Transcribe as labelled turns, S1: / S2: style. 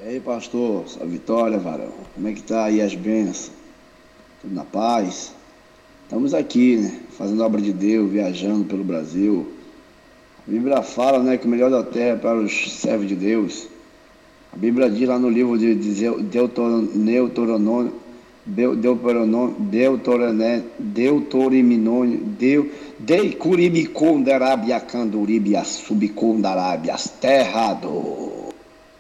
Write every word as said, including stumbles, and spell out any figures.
S1: E aí, pastor, sua vitória, varão. Como é que tá aí as bênçãos? Tudo na paz? Estamos aqui, né? Fazendo a obra de Deus, viajando pelo Brasil. A Bíblia fala, né, que o melhor da terra é para os servos de Deus. A Bíblia diz lá no livro de de Zeu- Deuteron- Deuteronômio, Deu- Deuteronômio, Deuteroné- Deuterominômio, Deu, Deicuribicondarabiacanduribiassubicondarabia, as terras.